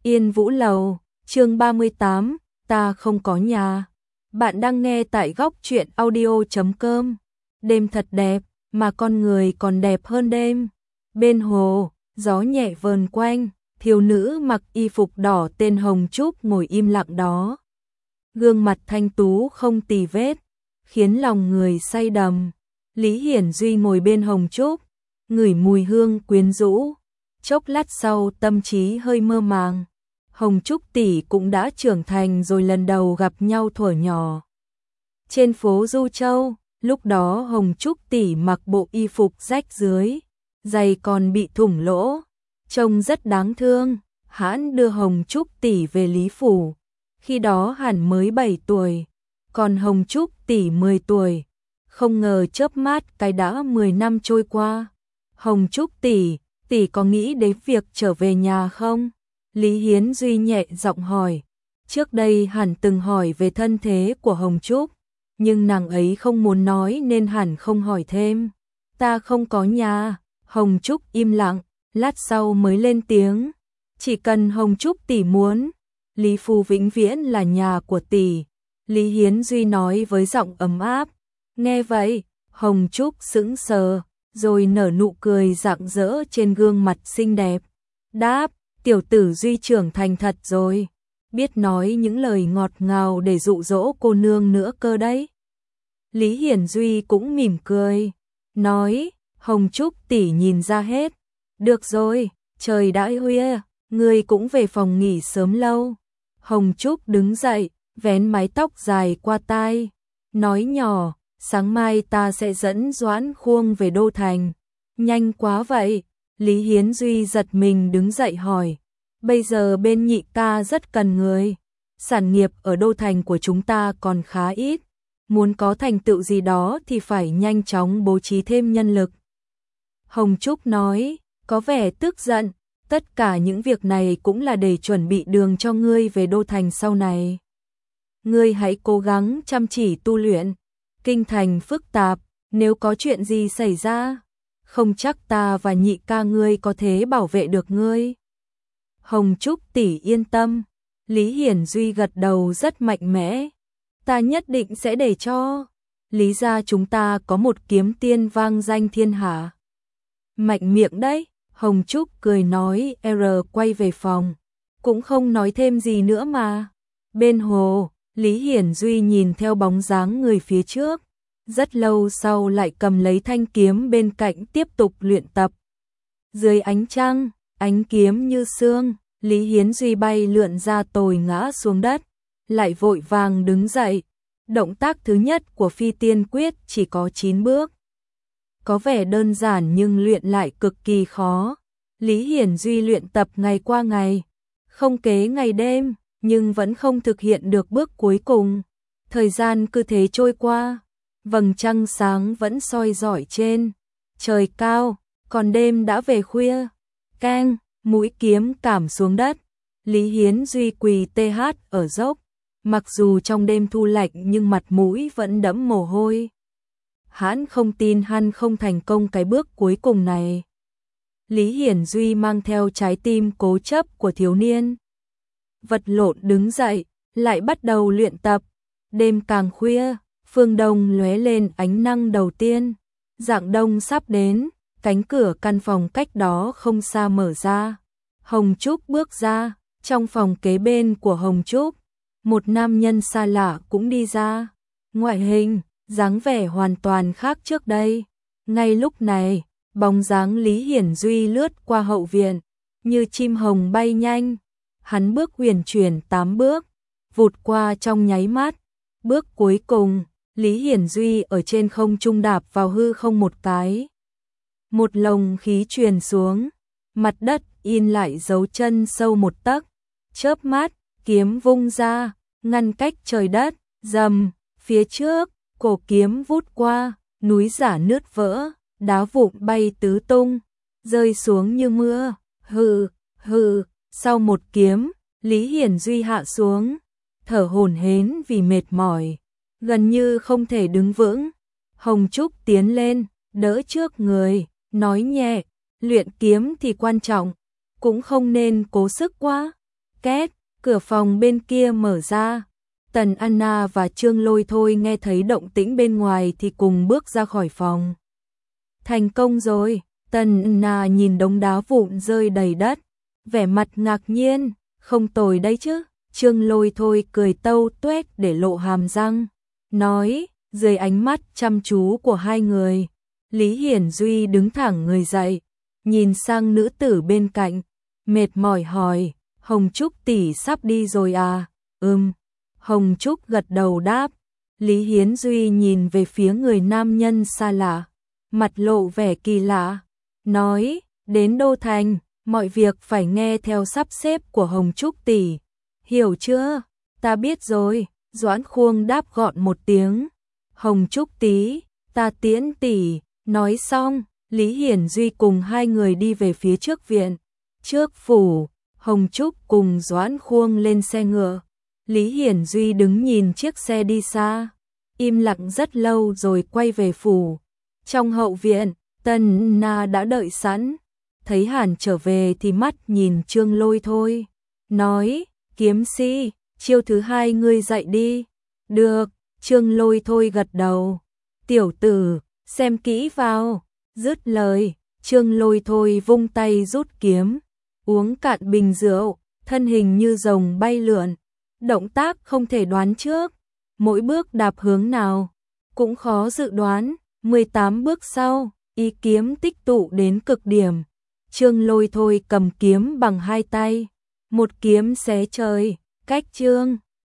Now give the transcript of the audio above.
Yên Vũ Lầu, chương 38, ta không có nhà. Bạn đang nghe tại góc truyện audio.com. Đêm thật đẹp, mà con người còn đẹp hơn đêm. Bên hồ, gió nhẹ vờn quanh, thiếu nữ mặc y phục đỏ tên Hồng Trúc ngồi im lặng đó. Gương mặt thanh tú không tì vết, khiến lòng người say đắm. Lý Hiển Duy ngồi bên Hồng Trúc, ngửi mùi hương quyến rũ. Chốc lát sau tâm trí hơi mơ màng. Hồng Trúc tỷ cũng đã trưởng thành rồi, lần đầu gặp nhau thuở nhỏ. Trên phố Du Châu, lúc đó Hồng Trúc tỷ mặc bộ y phục rách rưới, giày còn bị thủng lỗ, trông rất đáng thương. Hãn đưa Hồng Trúc tỷ về Lý Phủ. Khi đó Hàn mới 7 tuổi, còn Hồng Trúc tỷ 10 tuổi. Không ngờ chớp mắt cái đã 10 năm trôi qua. Hồng Trúc tỷ có nghĩ đến việc trở về nhà không? Lý Hiến Duy nhẹ giọng hỏi. Trước đây Hàn từng hỏi về thân thế của Hồng Trúc, nhưng nàng ấy không muốn nói nên Hàn không hỏi thêm. Ta không có nhà. Hồng Trúc im lặng, lát sau mới lên tiếng. Chỉ cần Hồng Trúc tỷ muốn, Lý Phủ vĩnh viễn là nhà của tỷ. Lý Hiến Duy nói với giọng ấm áp. Nghe vậy, Hồng Trúc sững sờ, rồi nở nụ cười rạng rỡ trên gương mặt xinh đẹp. Đáp, tiểu tử Duy trưởng thành thật rồi, biết nói những lời ngọt ngào để dụ dỗ cô nương nữa cơ đấy. Lý Hiển Duy cũng mỉm cười, nói, Hồng Trúc tỷ nhìn ra hết. Được rồi, trời đã khuya, ngươi cũng về phòng nghỉ sớm lâu. Hồng Trúc đứng dậy, vén mái tóc dài qua tai, nói nhỏ, sáng mai ta sẽ dẫn Doãn Khuông về Đô Thành. Nhanh quá vậy. Lý Hiến Duy giật mình đứng dậy hỏi. Bây giờ bên nhị ca rất cần người. Sản nghiệp ở Đô Thành của chúng ta còn khá ít. Muốn có thành tựu gì đó thì phải nhanh chóng bố trí thêm nhân lực. Hồng Trúc nói, có vẻ tức giận. Tất cả những việc này cũng là để chuẩn bị đường cho ngươi về Đô Thành sau này. Ngươi hãy cố gắng chăm chỉ tu luyện. Kinh thành phức tạp, nếu có chuyện gì xảy ra, không chắc ta và nhị ca ngươi có thể bảo vệ được ngươi. Hồng Trúc tỷ yên tâm. Lý Hiển Duy gật đầu rất mạnh mẽ. Ta nhất định sẽ để cho Lý gia chúng ta có một kiếm tiên vang danh thiên hạ. Mạnh miệng đấy. Hồng Trúc cười nói. Quay về phòng, cũng không nói thêm gì nữa mà. Bên hồ, Lý Hiển Duy nhìn theo bóng dáng người phía trước, rất lâu sau lại cầm lấy thanh kiếm bên cạnh tiếp tục luyện tập. Dưới ánh trăng, ánh kiếm như sương, Lý Hiến Duy bay lượn ra tồi ngã xuống đất, lại vội vàng đứng dậy. Động tác thứ nhất của Phi Tiên Quyết chỉ có 9 bước. Có vẻ đơn giản nhưng luyện lại cực kỳ khó. Lý Hiển Duy luyện tập ngày qua ngày, không kế ngày đêm, nhưng vẫn không thực hiện được bước cuối cùng. Thời gian cứ thế trôi qua, vầng trăng sáng vẫn soi rọi trên trời cao, còn đêm đã về khuya. Keng, mũi kiếm cảm xuống đất. Lý Hiến Duy quỳ TH ở dốc, mặc dù trong đêm thu lạnh nhưng mặt mũi vẫn đẫm mồ hôi. Hắn không tin hắn không thành công cái bước cuối cùng này. Lý Hiển Duy mang theo trái tim cố chấp của thiếu niên, vật lộn đứng dậy, lại bắt đầu luyện tập. Đêm càng khuya, phương đông lóe lên ánh năng đầu tiên. Rạng đông sắp đến, cánh cửa căn phòng cách đó không xa mở ra. Hồng Trúc bước ra, trong phòng kế bên của Hồng Trúc, một nam nhân xa lạ cũng đi ra. Ngoại hình, dáng vẻ hoàn toàn khác trước đây. Ngay lúc này, bóng dáng Lý Hiển Duy lướt qua hậu viện, như chim hồng bay nhanh. Hắn bước huyền chuyển 8 bước, vụt qua trong nháy mắt. Bước cuối cùng, Lý Hiển Duy ở trên không trung đạp vào hư không một cái. Một lồng khí truyền xuống, mặt đất in lại dấu chân sâu 1 tấc. Chớp mắt, kiếm vung ra, ngăn cách trời đất. Rầm, phía trước, cổ kiếm vút qua, núi giả nứt vỡ, đá vụn bay tứ tung, rơi xuống như mưa. Hừ, hừ. Sau một kiếm, Lý Hiển Duy hạ xuống, thở hổn hển vì mệt mỏi, gần như không thể đứng vững. Hồng Trúc tiến lên, đỡ trước người, nói nhẹ, luyện kiếm thì quan trọng, cũng không nên cố sức quá. Két, cửa phòng bên kia mở ra. Tần Anna và Trương Lôi Thôi nghe thấy động tĩnh bên ngoài thì cùng bước ra khỏi phòng. Thành công rồi, Tần Anna nhìn đống đá vụn rơi đầy đất, vẻ mặt ngạc nhiên, không tồi đấy chứ. Trương Lôi Thôi cười tâu tuét để lộ hàm răng, nói, dưới ánh mắt chăm chú của hai người, Lý Hiển Duy đứng thẳng người dậy, nhìn sang nữ tử bên cạnh, mệt mỏi hỏi, Hồng Trúc tỷ sắp đi rồi à? Hồng Trúc gật đầu đáp. Lý Hiển Duy nhìn về phía người nam nhân xa lạ, mặt lộ vẻ kỳ lạ, nói, đến Đô Thành, mọi việc phải nghe theo sắp xếp của Hồng Trúc tỷ, hiểu chưa? Ta biết rồi, Doãn Khuông đáp gọn một tiếng. Hồng Trúc tí, ta tiễn tỷ. Nói xong, Lý Hiển Duy cùng hai người đi về phía trước viện. Trước phủ, Hồng Trúc cùng Doãn Khuông lên xe ngựa. Lý Hiển Duy đứng nhìn chiếc xe đi xa, im lặng rất lâu rồi quay về phủ. Trong hậu viện, Tần Na đã đợi sẵn, thấy Hàn trở về thì mắt nhìn Trương Lôi Thôi, nói, kiếm sĩ, chiêu thứ hai ngươi dạy đi. Được, Trương Lôi Thôi gật đầu. Tiểu tử, xem kỹ vào. Dứt lời, Trương Lôi Thôi vung tay rút kiếm, uống cạn bình rượu, thân hình như rồng bay lượn, động tác không thể đoán trước, mỗi bước đạp hướng nào cũng khó dự đoán. 18 bước sau, ý kiếm tích tụ đến cực điểm. Trương Lôi Thôi cầm kiếm bằng hai tay, một kiếm xé trời, cách Trương